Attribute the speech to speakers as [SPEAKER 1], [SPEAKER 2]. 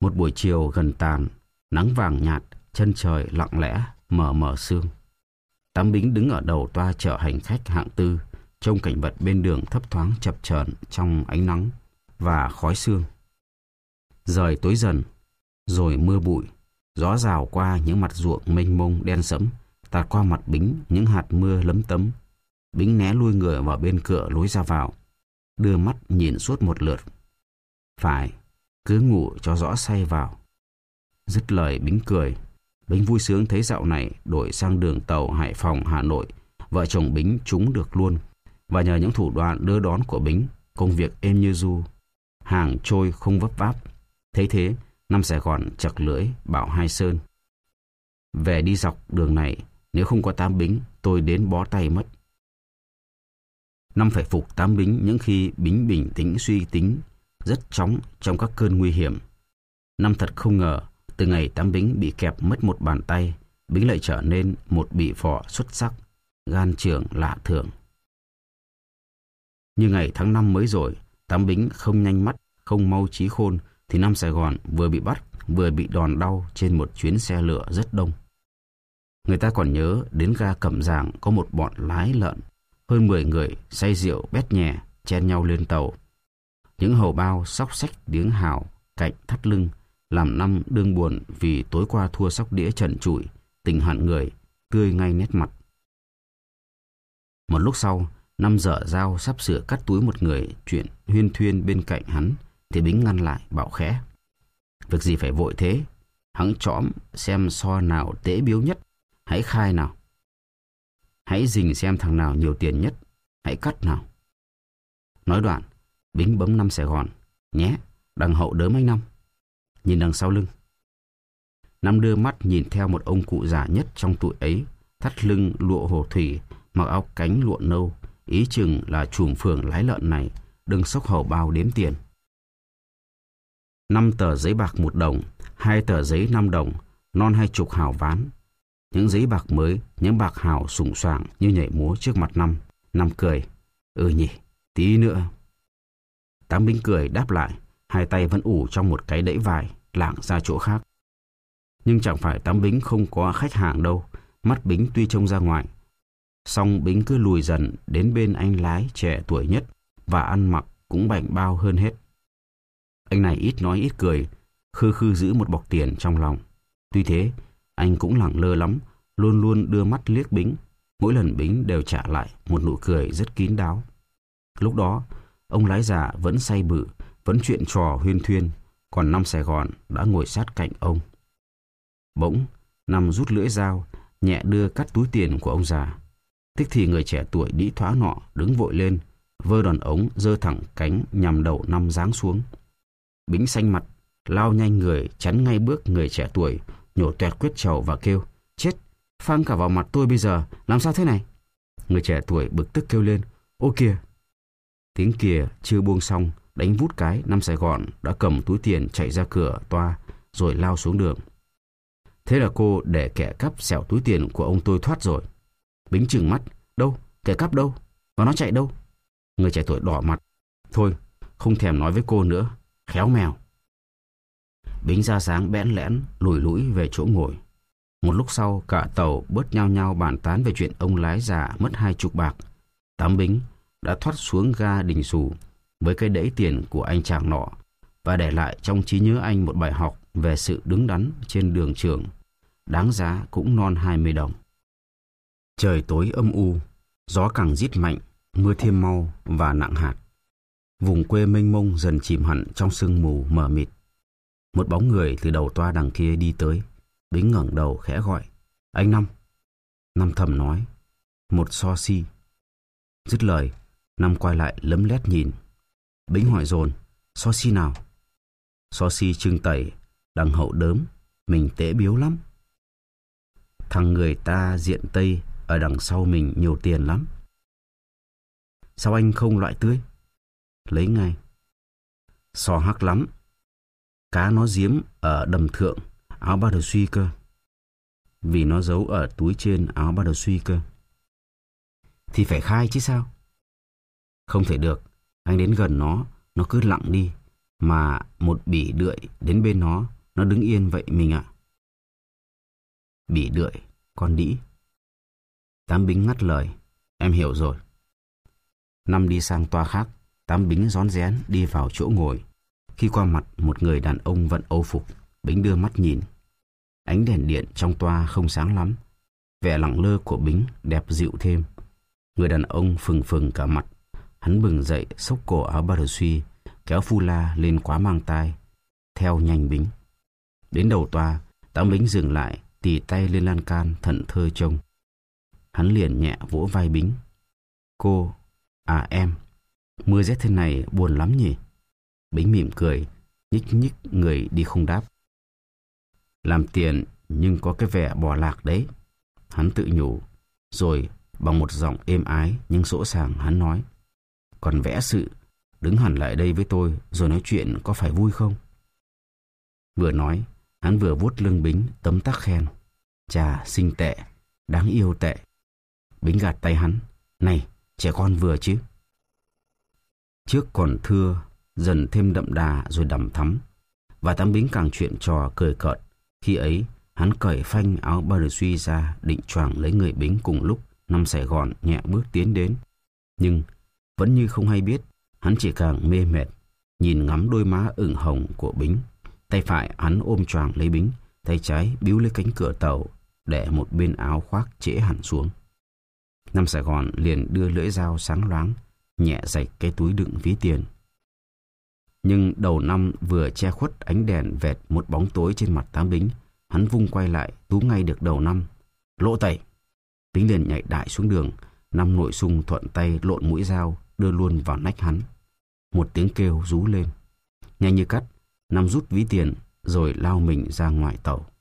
[SPEAKER 1] Một buổi chiều gần tàn, nắng vàng nhạt, chân trời lặng lẽ, mờ mờ sương. Tám Bính đứng ở đầu toa chở hành khách hạng tư, trông cảnh vật bên đường thấp thoáng chập chờn trong ánh nắng và khói sương. Rời tối dần, rồi mưa bụi, gió rào qua những mặt ruộng mênh mông đen sẫm, tạt qua mặt Bính những hạt mưa lấm tấm. Bính né lui người vào bên cửa lối ra vào, đưa mắt nhìn suốt một lượt. Phải, cứ ngủ cho rõ say vào. Dứt lời Bính cười. Bính vui sướng thấy dạo này đổi sang đường tàu Hải Phòng Hà Nội, vợ chồng Bính trúng được luôn. Và nhờ những thủ đoạn đưa đón của Bính, công việc êm như ru, hàng trôi không vấp váp. Thấy thế, Năm Sài Gòn chật lưỡi bảo Hai Sơn: về đi dọc đường này, nếu không có Tám Bính, tôi đến bó tay mất. Năm phải phục Tám Bính những khi Bính bình tĩnh suy tính rất chóng trong các cơn nguy hiểm. Năm thật không ngờ, từ ngày Tám Bính bị kẹp mất một bàn tay, Bính lại trở nên một bị phò xuất sắc, gan trường lạ thường. Như ngày tháng 5 mới rồi, Tám Bính không nhanh mắt, không mau trí khôn, thì Năm Sài Gòn vừa bị bắt, vừa bị đòn đau trên một chuyến xe lửa rất đông. Người ta còn nhớ đến ga Cẩm Giàng có một bọn lái lợn, hơn 10 người say rượu bét nhè, chen nhau lên tàu. Những hầu bao xóc xách tiếng hào cạnh thắt lưng, làm Năm đương buồn vì tối qua thua sóc đĩa trần trụi, tình hận người, tươi ngay nét mặt. Một lúc sau, Năm dở dao sắp sửa cắt túi một người chuyện huyên thuyên bên cạnh hắn, thì Bính ngăn lại bảo khẽ: việc gì phải vội thế, hắn chõm xem so nào tế biếu nhất, hãy khai nào. Hãy rình xem thằng nào nhiều tiền nhất, hãy cắt nào. Nói đoạn, Bính bấm Năm Sài Gòn: nhé, đằng hậu đớm anh Năm. Nhìn đằng sau lưng. Năm đưa mắt nhìn theo một ông cụ già nhất trong tụi ấy, thắt lưng lụa hồ thủy, mặc áo cánh lụa nâu, ý chừng là trùm phường lái lợn này, đừng xốc hầu bao đếm tiền. 5 tờ giấy bạc 1 đồng, 2 tờ giấy 5 đồng, non 20 hào ván. Những giấy bạc mới, những bạc hào sủng soảng như nhảy múa trước mặt Năm. Năm cười: ừ nhỉ, tí nữa. Tám Bính cười đáp lại, hai tay vẫn ủ trong một cái đẫy vải, lảng ra chỗ khác. Nhưng chẳng phải Tám Bính không có khách hàng đâu. Mắt Bính tuy trông ra ngoài, song Bính cứ lùi dần đến bên anh lái trẻ tuổi nhất, và ăn mặc cũng bảnh bao hơn hết. Anh này ít nói ít cười, khư khư giữ một bọc tiền trong lòng. Tuy thế, anh cũng lẳng lơ lắm, luôn luôn đưa mắt liếc Bính. Mỗi lần Bính đều trả lại một nụ cười rất kín đáo. Lúc đó, ông lái già vẫn say bự, vẫn chuyện trò huyên thuyên, còn Năm Sài Gòn đã ngồi sát cạnh ông. Bỗng, Năm rút lưỡi dao, nhẹ đưa cắt túi tiền của ông già. Tức thì người trẻ tuổi đĩ thoá nọ đứng vội lên, vơ đòn ống giơ thẳng cánh nhằm đầu Năm giáng xuống. Bính xanh mặt, lao nhanh người chắn ngay bước người trẻ tuổi, nhổ toẹt quyết trầu và kêu: chết, phang cả vào mặt tôi bây giờ, làm sao thế này? Người trẻ tuổi bực tức kêu lên: ô kìa! Tiếng kìa chưa buông xong, đánh vút cái, Năm Sài Gòn đã cầm túi tiền chạy ra cửa toa rồi lao xuống đường. Thế là cô để kẻ cắp xẻo túi tiền của ông tôi thoát rồi. Bính trừng mắt: đâu, kẻ cắp đâu, và nó chạy đâu? Người trẻ tuổi đỏ mặt: thôi, không thèm nói với cô nữa, khéo mèo. Bính ra dáng bẽn lẽn lùi lũi về chỗ ngồi. Một lúc sau, cả tàu bớt nhao nhao bàn tán về chuyện ông lái già mất 20 bạc. Tám Bính đã thoát xuống ga Đình Xù với cái đẫy tiền của anh chàng nọ, và để lại trong trí nhớ anh một bài học về sự đứng đắn trên đường trường, đáng giá cũng non 20 đồng. Trời tối âm u, gió càng rít mạnh, mưa thêm mau và nặng hạt. Vùng quê mênh mông dần chìm hẳn trong sương mù mờ mịt. Một bóng người từ đầu toa đằng kia đi tới. Bính ngẩng đầu khẽ gọi: anh Năm. Năm thầm nói: một so si. Dứt lời, Năm quay lại lấm lét nhìn. Bính hỏi dồn: so si nào? So si trưng tẩy, đằng hậu đớm, mình tế biếu lắm. Thằng người ta diện Tây ở đằng sau mình nhiều tiền lắm. Sao anh không loại tươi? Lấy ngay. So hắc lắm. Cá nó giếm ở đầm thượng áo ba đờ suy cơ. Vì nó giấu ở túi trên áo ba đờ suy cơ. Thì phải khai chứ sao? Không thể được. Anh đến gần nó cứ lặng đi. mà một bỉ đượi đến bên nó đứng yên vậy mình ạ. Bỉ đượi, con đĩ. Tám Bính ngắt lời. Em hiểu rồi. Năm đi sang toa khác, Tám Bính rón rén đi vào chỗ ngồi. Khi qua mặt một người đàn ông vận âu phục, Bính đưa mắt nhìn. Ánh đèn điện trong toa không sáng lắm. Vẻ lẳng lơ của Bính đẹp dịu thêm. Người đàn ông phừng phừng cả mặt. Hắn bừng dậy xốc cổ áo ba suy, kéo phu la lên quá mang tai, theo nhanh Bính. Đến đầu toa, Tám Bính dừng lại, tì tay lên lan can thẫn thơ trông. Hắn liền nhẹ vỗ vai Bính. Cô, à em, mưa rét thế này buồn lắm nhỉ? Bính mỉm cười, nhích nhích người đi không đáp. Làm tiền nhưng có cái vẻ bỏ lạc đấy, hắn tự nhủ. Rồi bằng một giọng êm ái nhưng sỗ sàng hắn nói. Còn vẽ sự, đứng hẳn lại đây với tôi rồi nói chuyện có phải vui không? Vừa nói, hắn vừa vuốt lưng Bính tấm tắc khen. Chà, xinh tệ, đáng yêu tệ. Bính gạt tay hắn. Này, trẻ con vừa chứ. Trước còn thưa, dần thêm đậm đà rồi đằm thắm. Và Tám Bính càng chuyện trò cười cợt. Khi ấy, hắn cởi phanh áo ba suy ra định choàng lấy người Bính cùng lúc. Năm Sài Gòn nhẹ bước tiến đến. Nhưng vẫn như không hay biết, hắn chỉ càng mê mệt, nhìn ngắm đôi má ửng hồng của Bính. Tay phải hắn ôm choàng lấy Bính, tay trái bíu lấy cánh cửa tàu, để một bên áo khoác trễ hẳn xuống. Năm Sài Gòn liền đưa lưỡi dao sáng loáng, nhẹ rạch cái túi đựng ví tiền. Nhưng đầu năm vừa che khuất ánh đèn vẹt một bóng tối trên mặt Tám Bính, hắn vung quay lại túm ngay được đầu năm. Lỗ tẩy! Bính liền nhảy đại xuống đường. Năm nội sung thuận tay lộn mũi dao đưa luôn vào nách hắn. Một tiếng kêu rú lên. Nhanh như cắt, Năm rút ví tiền rồi lao mình ra ngoài tàu.